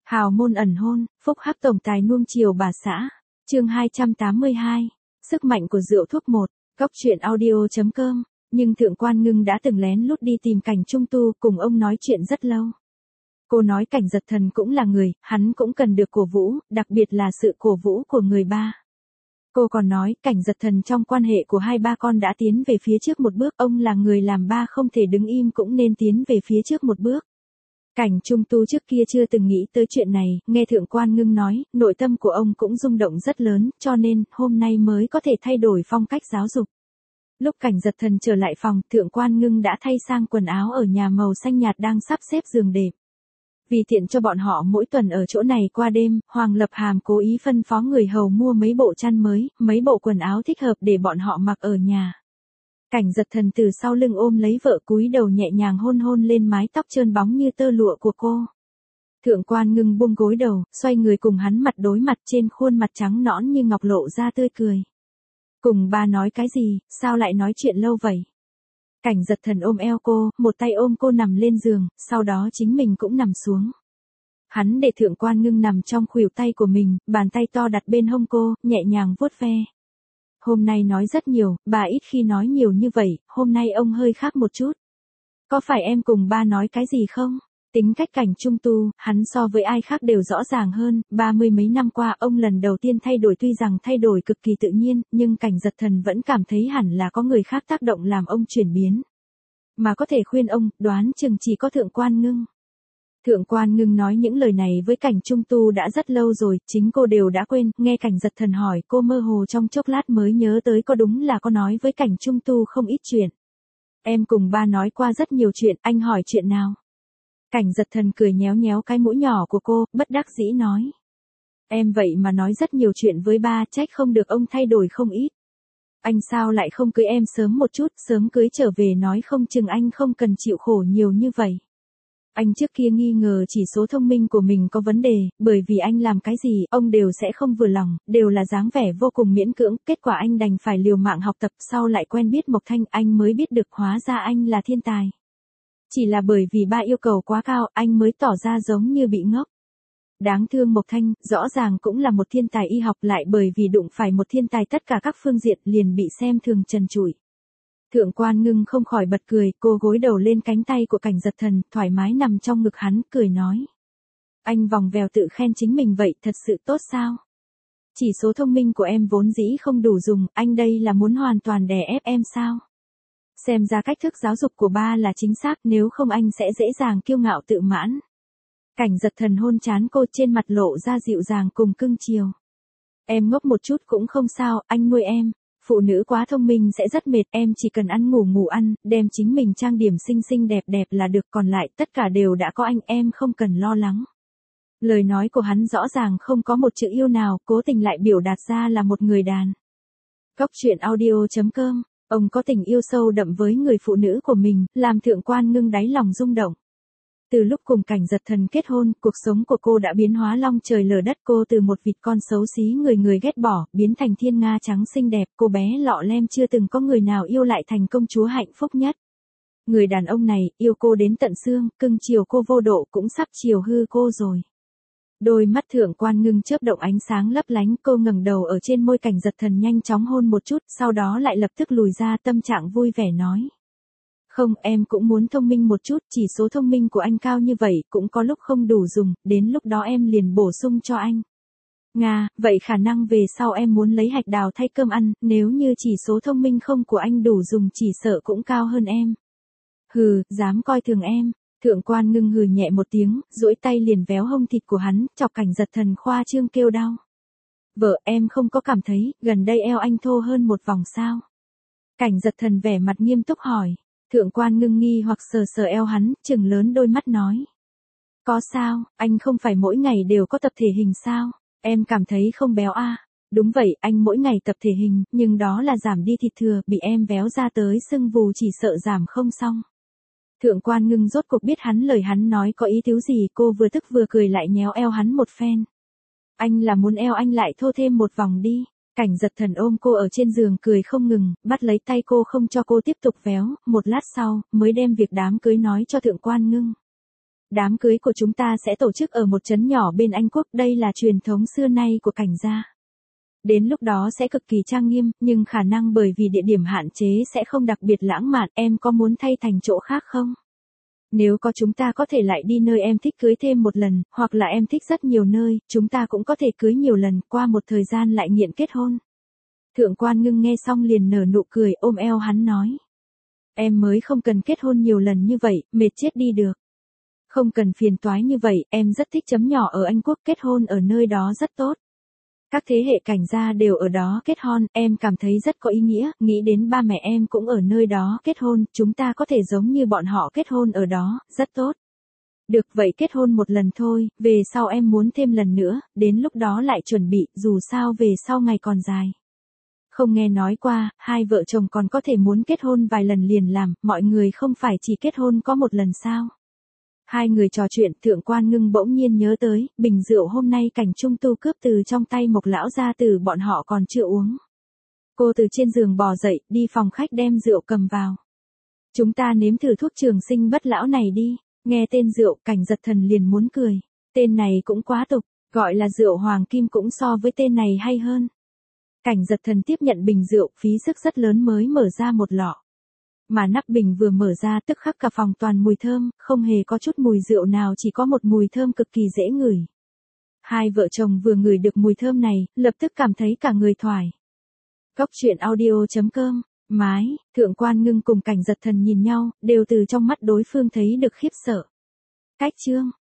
Hào môn ẩn hôn, phúc hắc tổng tài nuông chiều bà xã. Chương 282. Sức mạnh của rượu thuốc 1. Góc truyện audio.com. Nhưng Thượng Quan Ngưng đã từng lén lút đi tìm Cảnh Trung Tu, cùng ông nói chuyện rất lâu. Cô nói Cảnh Giật Thần cũng là người, hắn cũng cần được cổ vũ, đặc biệt là sự cổ vũ của người ba. Cô còn nói Cảnh Giật Thần trong quan hệ của hai ba con đã tiến về phía trước một bước, ông là người làm ba không thể đứng im cũng nên tiến về phía trước một bước. Cảnh Trung Tu trước kia chưa từng nghĩ tới chuyện này, nghe Thượng Quan Ngưng nói, nội tâm của ông cũng rung động rất lớn, cho nên, hôm nay mới có thể thay đổi phong cách giáo dục. Lúc Cảnh Giật Thần trở lại phòng, Thượng Quan Ngưng đã thay sang quần áo ở nhà màu xanh nhạt đang sắp xếp giường đệm. Vì tiện cho bọn họ mỗi tuần ở chỗ này qua đêm, Hoàng Lập Hàm cố ý phân phó người hầu mua mấy bộ chăn mới, mấy bộ quần áo thích hợp để bọn họ mặc ở nhà. Cảnh Giật Thần từ sau lưng ôm lấy vợ, cúi đầu nhẹ nhàng hôn hôn lên mái tóc trơn bóng như tơ lụa của cô. Thượng Quan Ngưng buông gối đầu, xoay người cùng hắn mặt đối mặt, trên khuôn mặt trắng nõn như ngọc lộ ra tươi cười. Cùng ba nói cái gì, sao lại nói chuyện lâu vậy? Cảnh Giật Thần ôm eo cô, một tay ôm cô nằm lên giường, sau đó chính mình cũng nằm xuống. Hắn để Thượng Quan Ngưng nằm trong khuỷu tay của mình, bàn tay to đặt bên hông cô, nhẹ nhàng vuốt ve. Hôm nay nói rất nhiều, bà ít khi nói nhiều như vậy, hôm nay ông hơi khác một chút. Có phải em cùng ba nói cái gì không? Tính cách Cảnh Trung Tu, hắn so với ai khác đều rõ ràng hơn, 30 mấy năm qua ông lần đầu tiên thay đổi, tuy rằng thay đổi cực kỳ tự nhiên, nhưng Cảnh Giật Thần vẫn cảm thấy hẳn là có người khác tác động làm ông chuyển biến. Mà có thể khuyên ông, đoán chừng chỉ có Thượng Quan Ngưng. Thượng Quan Ngưng nói những lời này với Cảnh Trung Tu đã rất lâu rồi, chính cô đều đã quên, nghe Cảnh Giật Thần hỏi cô mơ hồ trong chốc lát mới nhớ tới có đúng là có nói với Cảnh Trung Tu không ít chuyện. Em cùng ba nói qua rất nhiều chuyện, anh hỏi chuyện nào? Cảnh Giật Thần cười nhéo nhéo cái mũi nhỏ của cô, bất đắc dĩ nói. Em vậy mà nói rất nhiều chuyện với ba, trách không được ông thay đổi không ít. Anh sao lại không cưới em sớm một chút, sớm cưới trở về nói không chừng anh không cần chịu khổ nhiều như vậy. Anh trước kia nghi ngờ chỉ số thông minh của mình có vấn đề, bởi vì anh làm cái gì, ông đều sẽ không vừa lòng, đều là dáng vẻ vô cùng miễn cưỡng, kết quả anh đành phải liều mạng học tập, sau lại quen biết Mộc Thanh, anh mới biết được hóa ra anh là thiên tài. Chỉ là bởi vì ba yêu cầu quá cao, anh mới tỏ ra giống như bị ngốc. Đáng thương Mộc Thanh, rõ ràng cũng là một thiên tài y học, lại bởi vì đụng phải một thiên tài tất cả các phương diện liền bị xem thường trần trụi. Thượng Quan Ngưng không khỏi bật cười, cô gối đầu lên cánh tay của Cảnh Giật Thần, thoải mái nằm trong ngực hắn, cười nói. Anh vòng vèo tự khen chính mình vậy, thật sự tốt sao? Chỉ số thông minh của em vốn dĩ không đủ dùng, anh đây là muốn hoàn toàn đè ép em sao? Xem ra cách thức giáo dục của ba là chính xác, nếu không anh sẽ dễ dàng kiêu ngạo tự mãn. Cảnh Giật Thần hôn trán cô, trên mặt lộ ra dịu dàng cùng cưng chiều. Em ngốc một chút cũng không sao, anh nuôi em. Phụ nữ quá thông minh sẽ rất mệt, em chỉ cần ăn ngủ ăn, đem chính mình trang điểm xinh xinh đẹp đẹp là được, còn lại tất cả đều đã có anh, em không cần lo lắng. Lời nói của hắn rõ ràng không có một chữ yêu nào, cố tình lại biểu đạt ra là một người đàn. Góc truyện audio.com. Ông có tình yêu sâu đậm với người phụ nữ của mình, làm Thượng Quan Ngưng đáy lòng rung động. Từ lúc cùng Cảnh Giật Thần kết hôn, cuộc sống của cô đã biến hóa long trời lở đất, cô từ một vịt con xấu xí người ghét bỏ, biến thành thiên nga trắng xinh đẹp, cô bé lọ lem chưa từng có người nào yêu lại thành công chúa hạnh phúc nhất. Người đàn ông này, yêu cô đến tận xương, cưng chiều cô vô độ, cũng sắp chiều hư cô rồi. Đôi mắt Thượng Quan Ngưng chớp động ánh sáng lấp lánh, cô ngẩng đầu ở trên môi Cảnh Giật Thần nhanh chóng hôn một chút, sau đó lại lập tức lùi ra, tâm trạng vui vẻ nói. Không, em cũng muốn thông minh một chút, chỉ số thông minh của anh cao như vậy, cũng có lúc không đủ dùng, đến lúc đó em liền bổ sung cho anh. Nga, vậy khả năng về sau em muốn lấy hạch đào thay cơm ăn, nếu như chỉ số thông minh không của anh đủ dùng chỉ sợ cũng cao hơn em. Hừ, dám coi thường em. Thượng Quan Ngưng hừ nhẹ một tiếng, duỗi tay liền véo hông thịt của hắn, chọc Cảnh Giật Thần khoa trương kêu đau. Vợ, em không có cảm thấy, gần đây eo anh thô hơn một vòng sao? Cảnh Giật Thần vẻ mặt nghiêm túc hỏi. Thượng Quan Ngưng nghi hoặc sờ sờ eo hắn, trừng lớn đôi mắt nói. Có sao, anh không phải mỗi ngày đều có tập thể hình sao? Em cảm thấy không béo à? Đúng vậy, anh mỗi ngày tập thể hình, nhưng đó là giảm đi thịt thừa, bị em béo ra tới sưng vù chỉ sợ giảm không xong. Thượng Quan Ngưng rốt cuộc biết lời hắn nói có ý tứ gì, cô vừa tức vừa cười lại nhéo eo hắn một phen. Anh là muốn eo anh lại thô thêm một vòng đi. Cảnh Giật Thần ôm cô ở trên giường cười không ngừng, bắt lấy tay cô không cho cô tiếp tục véo, một lát sau, mới đem việc đám cưới nói cho Thượng Quan Ngưng. Đám cưới của chúng ta sẽ tổ chức ở một trấn nhỏ bên Anh Quốc, đây là truyền thống xưa nay của Cảnh gia. Đến lúc đó sẽ cực kỳ trang nghiêm, nhưng khả năng bởi vì địa điểm hạn chế sẽ không đặc biệt lãng mạn, em có muốn thay thành chỗ khác không? Nếu có chúng ta có thể lại đi nơi em thích cưới thêm một lần, hoặc là em thích rất nhiều nơi, chúng ta cũng có thể cưới nhiều lần, qua một thời gian lại nghiện kết hôn. Thượng quan Ngưng nghe xong liền nở nụ cười, ôm eo hắn nói. Em mới không cần kết hôn nhiều lần như vậy, mệt chết đi được. Không cần phiền toái như vậy, em rất thích chấm nhỏ ở Anh Quốc, kết hôn ở nơi đó rất tốt. Các thế hệ Cảnh gia đều ở đó kết hôn, em cảm thấy rất có ý nghĩa, nghĩ đến ba mẹ em cũng ở nơi đó kết hôn, chúng ta có thể giống như bọn họ kết hôn ở đó, rất tốt. Được vậy kết hôn một lần thôi, về sau em muốn thêm lần nữa, đến lúc đó lại chuẩn bị, dù sao về sau ngày còn dài. Không nghe nói qua, hai vợ chồng còn có thể muốn kết hôn vài lần liền làm, mọi người không phải chỉ kết hôn có một lần sao. Hai người trò chuyện, Thượng quan Ngưng bỗng nhiên nhớ tới, bình rượu hôm nay Cảnh Trung Tu cướp từ trong tay Mộc lão gia tử bọn họ còn chưa uống. Cô từ trên giường bò dậy, đi phòng khách đem rượu cầm vào. Chúng ta nếm thử thuốc trường sinh bất lão này đi, nghe tên rượu, Cảnh Giật Thần liền muốn cười. Tên này cũng quá tục, gọi là rượu hoàng kim cũng so với tên này hay hơn. Cảnh Giật Thần tiếp nhận bình rượu, phí sức rất lớn mới mở ra một lọ. Mà nắp bình vừa mở ra tức khắc cả phòng toàn mùi thơm, không hề có chút mùi rượu nào, chỉ có một mùi thơm cực kỳ dễ ngửi. Hai vợ chồng vừa ngửi được mùi thơm này, lập tức cảm thấy cả người thoải. Góc truyện audio.com, mái, Thượng quan Ngưng cùng Cảnh Giật Thần nhìn nhau, đều từ trong mắt đối phương thấy được khiếp sợ. Cách chương